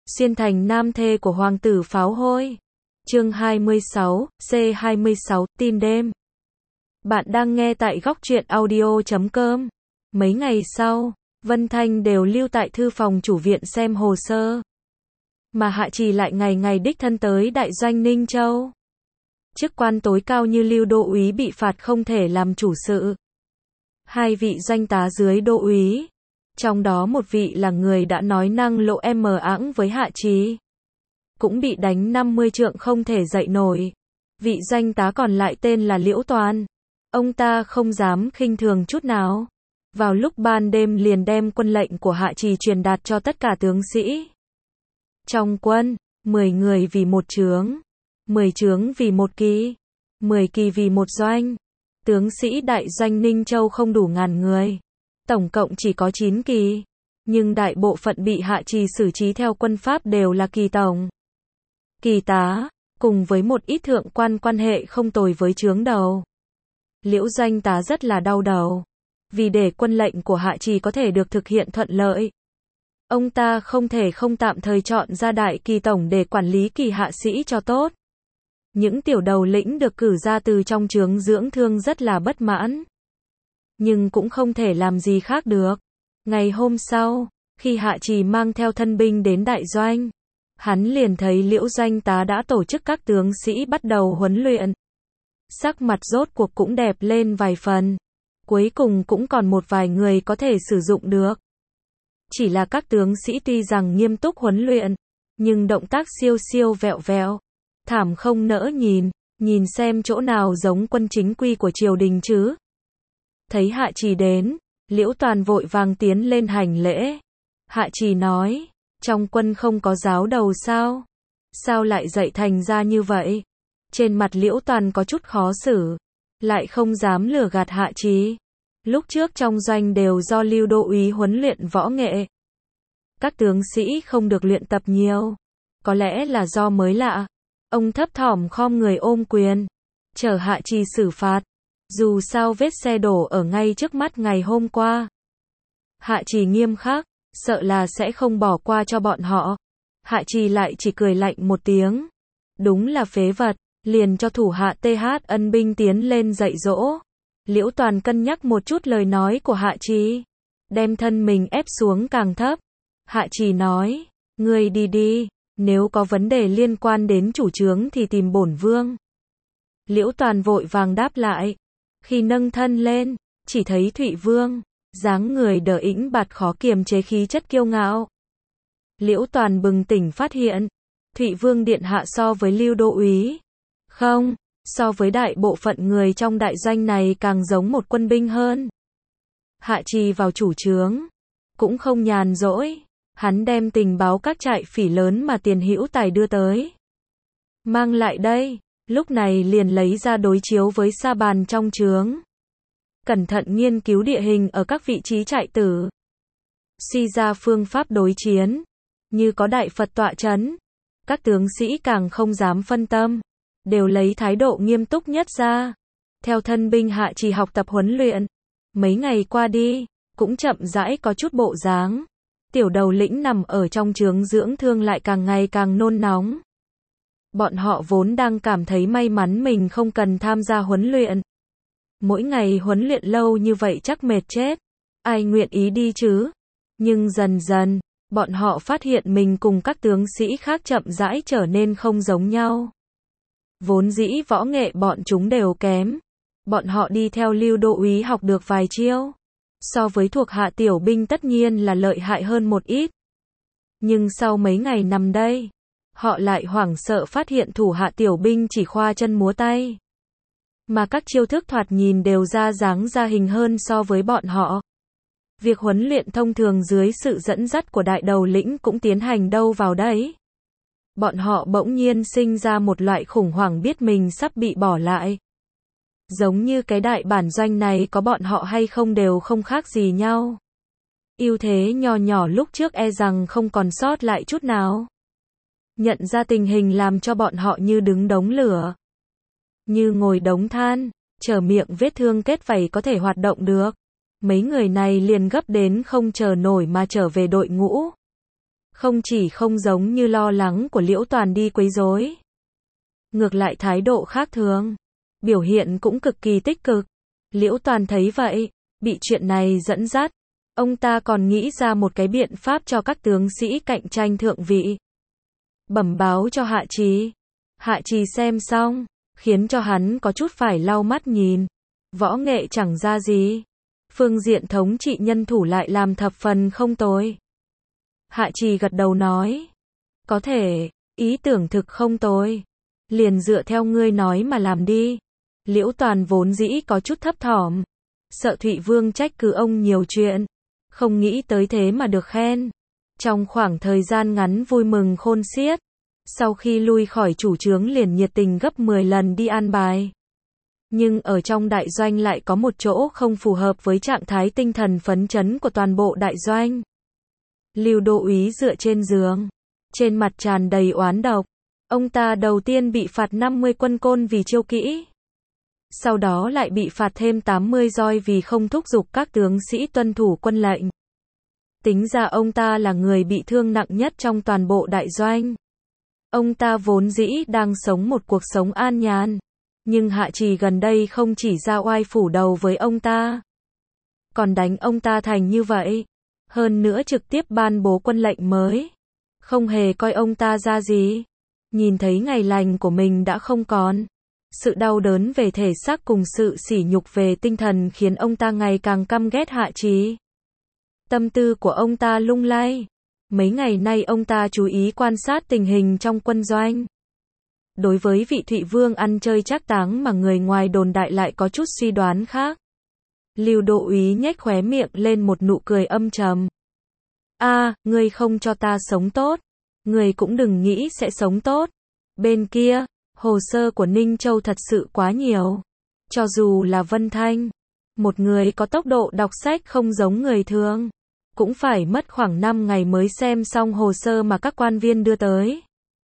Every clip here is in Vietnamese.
Xuyên thành nam thê của hoàng tử pháo hôi. Chương 26, C26, tin đêm. Bạn đang nghe tại góc truyện audio.com. Mấy ngày sau, Vân Thanh đều lưu tại thư phòng chủ viện xem hồ sơ. Mà Hạ Trì lại ngày ngày đích thân tới đại doanh Ninh Châu. Chức quan tối cao như Lưu đô úy bị phạt không thể làm chủ sự. Hai vị doanh tá dưới đô úy, trong đó một vị là người đã nói năng lộ áng với Hạ Trì, cũng bị đánh 50 trượng không thể dậy nổi. Vị doanh tá còn lại tên là Liễu Toàn. Ông ta không dám khinh thường chút nào. Vào lúc ban đêm liền đem quân lệnh của Hạ Trì truyền đạt cho tất cả tướng sĩ. Trong quân, 10 người vì một trướng, 10 trướng vì một kỳ, 10 kỳ vì một doanh. Tướng sĩ đại doanh Ninh Châu không đủ ngàn người. Tổng cộng chỉ có 9 kỳ. Nhưng đại bộ phận bị Hạ Trì xử trí theo quân pháp đều là kỳ tổng, kỳ tá, cùng với một ít thượng quan quan hệ không tồi với trướng đầu. Liễu doanh tá rất là đau đầu. Vì để quân lệnh của Hạ Trì có thể được thực hiện thuận lợi, ông ta không thể không tạm thời chọn ra đại kỳ tổng để quản lý kỳ hạ sĩ cho tốt. Những tiểu đầu lĩnh được cử ra từ trong trướng dưỡng thương rất là bất mãn. Nhưng cũng không thể làm gì khác được. Ngày hôm sau, khi Hạ Trì mang theo thân binh đến đại doanh, hắn liền thấy Liễu doanh tá đã tổ chức các tướng sĩ bắt đầu huấn luyện. Sắc mặt rốt cuộc cũng đẹp lên vài phần. Cuối cùng cũng còn một vài người có thể sử dụng được. Chỉ là các tướng sĩ tuy rằng nghiêm túc huấn luyện, nhưng động tác siêu siêu vẹo vẹo, thảm không nỡ nhìn xem chỗ nào giống quân chính quy của triều đình chứ. Thấy Hạ Trì đến, Liễu Toàn vội vàng tiến lên hành lễ. Hạ Trì nói, trong quân không có giáo đầu sao? Sao lại dạy thành ra như vậy? Trên mặt Liễu Toàn có chút khó xử, lại không dám lừa gạt Hạ Trì. Lúc trước trong doanh đều do Lưu đô úy huấn luyện võ nghệ. Các tướng sĩ không được luyện tập nhiều. Có lẽ là do mới lạ. Ông thấp thỏm khom người ôm quyền, chờ Hạ Trì xử phạt. Dù sao vết xe đổ ở ngay trước mắt ngày hôm qua. Hạ Trì nghiêm khắc, sợ là sẽ không bỏ qua cho bọn họ. Hạ Trì lại chỉ cười lạnh một tiếng. Đúng là phế vật, liền cho thủ hạ TH ân binh tiến lên dạy dỗ. Liễu Toàn cân nhắc một chút lời nói của Hạ Trì, đem thân mình ép xuống càng thấp. Hạ Trì nói, ngươi đi đi, nếu có vấn đề liên quan đến chủ trướng thì tìm bổn vương. Liễu Toàn vội vàng đáp lại. Khi nâng thân lên, chỉ thấy Thụy Vương, dáng người đờ ĩnh bạt khó kiềm chế khí chất kiêu ngạo. Liễu Toàn bừng tỉnh phát hiện, Thụy Vương điện hạ so với Lưu đô úy, không, so với đại bộ phận người trong đại doanh này càng giống một quân binh hơn. Hạ Trì vào chủ trướng, cũng không nhàn rỗi, hắn đem tình báo các trại phỉ lớn mà Tiền Hữu Tài đưa tới, mang lại đây. Lúc này liền lấy ra đối chiếu với sa bàn trong trướng, cẩn thận nghiên cứu địa hình ở các vị trí trại tử, suy ra phương pháp đối chiến. Như có đại Phật tọa chấn, các tướng sĩ càng không dám phân tâm, đều lấy thái độ nghiêm túc nhất ra, theo thân binh Hạ Trì học tập huấn luyện. Mấy ngày qua đi, cũng chậm rãi có chút bộ dáng. Tiểu đầu lĩnh nằm ở trong trướng dưỡng thương lại càng ngày càng nôn nóng. Bọn họ vốn đang cảm thấy may mắn mình không cần tham gia huấn luyện. Mỗi ngày huấn luyện lâu như vậy chắc mệt chết. Ai nguyện ý đi chứ? Nhưng dần dần, bọn họ phát hiện mình cùng các tướng sĩ khác chậm rãi trở nên không giống nhau. Vốn dĩ võ nghệ bọn chúng đều kém. Bọn họ đi theo Lưu đô úy học được vài chiêu. So với thuộc hạ tiểu binh tất nhiên là lợi hại hơn một ít. Nhưng sau mấy ngày nằm đây, họ lại hoảng sợ phát hiện thủ hạ tiểu binh chỉ khoa chân múa tay. Mà các chiêu thức thoạt nhìn đều ra dáng ra hình hơn so với bọn họ. Việc huấn luyện thông thường dưới sự dẫn dắt của đại đầu lĩnh cũng tiến hành đâu vào đấy. Bọn họ bỗng nhiên sinh ra một loại khủng hoảng biết mình sắp bị bỏ lại. Giống như cái đại bản doanh này có bọn họ hay không đều không khác gì nhau. Ưu thế nho nhỏ lúc trước e rằng không còn sót lại chút nào. Nhận ra tình hình làm cho bọn họ như đứng đống lửa, như ngồi đống than, chờ miệng vết thương kết vảy có thể hoạt động được. Mấy người này liền gấp đến không chờ nổi mà trở về đội ngũ. Không chỉ không giống như lo lắng của Liễu Toàn đi quấy rối, ngược lại thái độ khác thường, biểu hiện cũng cực kỳ tích cực. Liễu Toàn thấy vậy, bị chuyện này dẫn dắt, ông ta còn nghĩ ra một cái biện pháp cho các tướng sĩ cạnh tranh thượng vị. Bẩm báo cho Hạ Trì. Hạ Trì xem xong, khiến cho hắn có chút phải lau mắt nhìn. Võ nghệ chẳng ra gì, phương diện thống trị nhân thủ lại làm thập phần không tồi. Hạ Trì gật đầu nói, có thể, ý tưởng thực không tồi, liền dựa theo ngươi nói mà làm đi. Liễu Toàn vốn dĩ có chút thấp thỏm, sợ Thụy Vương trách cứ ông nhiều chuyện, không nghĩ tới thế mà được khen. Trong khoảng thời gian ngắn vui mừng khôn xiết, sau khi lui khỏi chủ trướng liền nhiệt tình gấp 10 lần đi an bài. Nhưng ở trong đại doanh lại có một chỗ không phù hợp với trạng thái tinh thần phấn chấn của toàn bộ đại doanh. Lưu Đô úy dựa trên giường, trên mặt tràn đầy oán độc. Ông ta đầu tiên bị phạt 50 quân côn vì chiêu kỹ, sau đó lại bị phạt thêm 80 roi vì không thúc giục các tướng sĩ tuân thủ quân lệnh. Tính ra ông ta là người bị thương nặng nhất trong toàn bộ đại doanh. Ông ta vốn dĩ đang sống một cuộc sống an nhàn, nhưng Hạ Trì gần đây không chỉ ra oai phủ đầu với ông ta, còn đánh ông ta thành như vậy, hơn nữa trực tiếp ban bố quân lệnh mới, không hề coi ông ta ra gì. Nhìn thấy ngày lành của mình đã không còn, sự đau đớn về thể xác cùng sự sỉ nhục về tinh thần khiến ông ta ngày càng căm ghét Hạ Trì. Tâm tư của ông ta lung lay. Mấy ngày nay ông ta chú ý quan sát tình hình trong quân doanh. Đối với vị Thụy Vương ăn chơi trác táng mà người ngoài đồn đại lại có chút suy đoán khác. Lưu Đô úy nhếch khóe miệng lên một nụ cười âm trầm. Ngươi không cho ta sống tốt, ngươi cũng đừng nghĩ sẽ sống tốt. Bên kia, hồ sơ của Ninh Châu thật sự quá nhiều. Cho dù là Vân Thanh, một người có tốc độ đọc sách không giống người thường, cũng phải mất khoảng 5 ngày mới xem xong hồ sơ mà các quan viên đưa tới.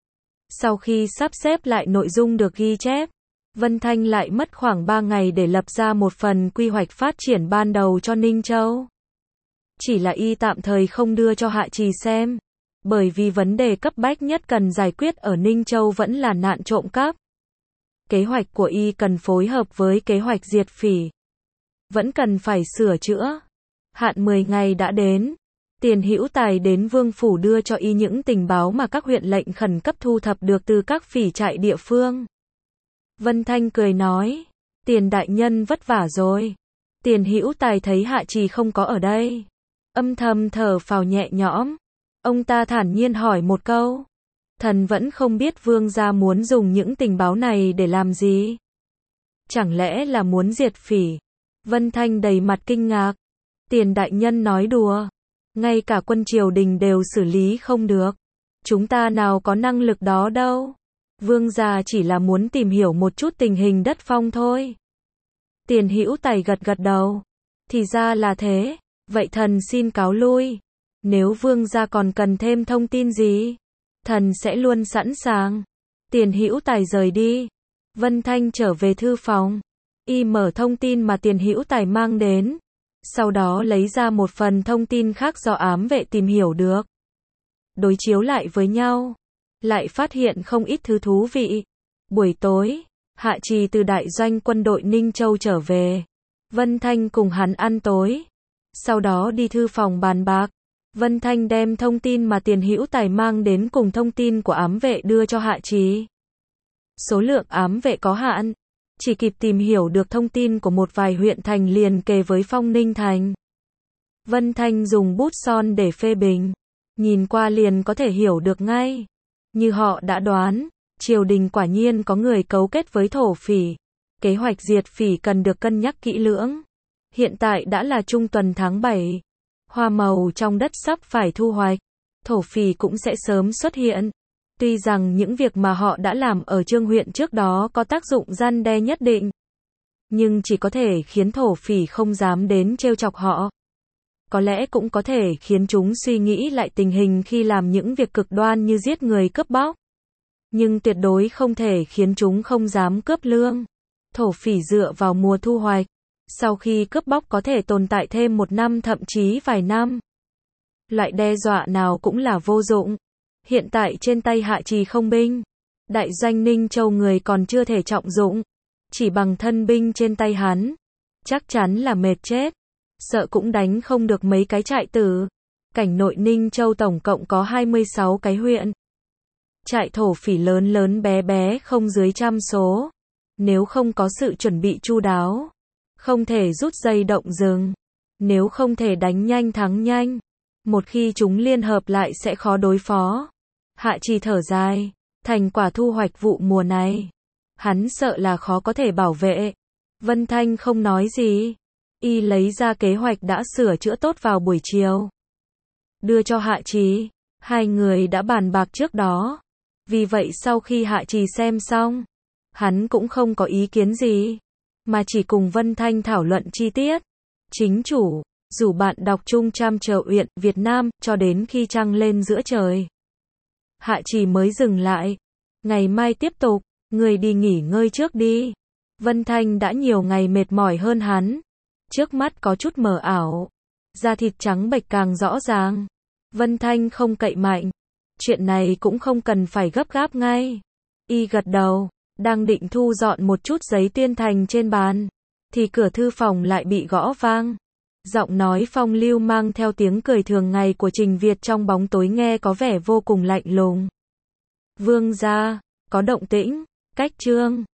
Sau khi sắp xếp lại nội dung được ghi chép, Vân Thanh lại mất khoảng 3 ngày để lập ra một phần quy hoạch phát triển ban đầu cho Ninh Châu. Chỉ là y tạm thời không đưa cho Hạ Trì xem, bởi vì vấn đề cấp bách nhất cần giải quyết ở Ninh Châu vẫn là nạn trộm cắp. Kế hoạch của y cần phối hợp với kế hoạch diệt phỉ, vẫn cần phải sửa chữa. Hạn 10 ngày đã đến, Tiền Hữu Tài đến Vương phủ đưa cho y những tình báo mà các huyện lệnh khẩn cấp thu thập được từ các phỉ trại địa phương. Vân Thanh cười nói, Tiền đại nhân vất vả rồi. Tiền Hữu Tài thấy Hạ Trì không có ở đây, âm thầm thở phào nhẹ nhõm. Ông ta thản nhiên hỏi một câu, thần vẫn không biết vương gia muốn dùng những tình báo này để làm gì? Chẳng lẽ là muốn diệt phỉ? Vân Thanh đầy mặt kinh ngạc. Tiền đại nhân nói đùa, ngay cả quân triều đình đều xử lý không được. Chúng ta nào có năng lực đó đâu. Vương gia chỉ là muốn tìm hiểu một chút tình hình đất phong thôi. Tiền Hữu Tài gật gật đầu. Thì ra là thế, vậy thần xin cáo lui. Nếu vương gia còn cần thêm thông tin gì, thần sẽ luôn sẵn sàng. Tiền Hữu Tài rời đi. Vân Thanh trở về thư phòng. Y mở thông tin mà Tiền Hữu Tài mang đến. Sau đó lấy ra một phần thông tin khác do ám vệ tìm hiểu được. Đối chiếu lại với nhau, lại phát hiện không ít thứ thú vị. Buổi tối, Hạ Trì từ đại doanh quân đội Ninh Châu trở về. Vân Thanh cùng hắn ăn tối. Sau đó đi thư phòng bàn bạc. Vân Thanh đem thông tin mà Tiền Hữu Tài mang đến cùng thông tin của ám vệ đưa cho Hạ Trì. Số lượng ám vệ có hạn, chỉ kịp tìm hiểu được thông tin của một vài huyện thành liền kề với Phong Ninh Thành. Vân Thanh dùng bút son để phê bình, nhìn qua liền có thể hiểu được ngay. Như họ đã đoán, triều đình quả nhiên có người cấu kết với thổ phỉ. Kế hoạch diệt phỉ cần được cân nhắc kỹ lưỡng. Hiện tại đã là trung tuần tháng 7. Hoa màu trong đất sắp phải thu hoạch, thổ phỉ cũng sẽ sớm xuất hiện. Tuy rằng những việc mà họ đã làm ở Trương huyện trước đó có tác dụng răn đe nhất định, nhưng chỉ có thể khiến thổ phỉ không dám đến trêu chọc họ. Có lẽ cũng có thể khiến chúng suy nghĩ lại tình hình khi làm những việc cực đoan như giết người cướp bóc. Nhưng tuyệt đối không thể khiến chúng không dám cướp lương. Thổ phỉ dựa vào mùa thu hoạch, sau khi cướp bóc có thể tồn tại thêm 1 năm thậm chí vài năm. Loại đe dọa nào cũng là vô dụng. Hiện tại trên tay Hạ Trì không binh. Đại doanh Ninh Châu người còn chưa thể trọng dụng. Chỉ bằng thân binh trên tay hắn. Chắc chắn là mệt chết. Sợ cũng đánh không được mấy cái trại tử. Cảnh nội Ninh Châu tổng cộng có 26 cái huyện. Trại thổ phỉ lớn lớn bé bé không dưới 100 số. Nếu không có sự chuẩn bị chu đáo, không thể rút dây động rừng. Nếu không thể đánh nhanh thắng nhanh, một khi chúng liên hợp lại sẽ khó đối phó. Hạ Trì thở dài, thành quả thu hoạch vụ mùa này, hắn sợ là khó có thể bảo vệ. Vân Thanh không nói gì, y lấy ra kế hoạch đã sửa chữa tốt vào buổi chiều, đưa cho Hạ Trì. Hai người đã bàn bạc trước đó, vì vậy sau khi Hạ Trì xem xong, hắn cũng không có ý kiến gì, mà chỉ cùng Vân Thanh thảo luận chi tiết. Chính chủ rủ bạn đọc chung chăm chờ uyển Việt Nam cho đến khi trăng lên giữa trời. Hạ Trì mới dừng lại. Ngày mai tiếp tục, người đi nghỉ ngơi trước đi. Vân Thanh đã nhiều ngày mệt mỏi hơn hắn. Trước mắt có chút mờ ảo. Da thịt trắng bệch càng rõ ràng. Vân Thanh không cậy mạnh. Chuyện này cũng không cần phải gấp gáp ngay. Y gật đầu, đang định thu dọn một chút giấy tuyên thành trên bàn, thì cửa thư phòng lại bị gõ vang. Giọng nói phong lưu mang theo tiếng cười thường ngày của Trình Việt trong bóng tối nghe có vẻ vô cùng lạnh lùng. Vương gia, có động tĩnh, cách trương.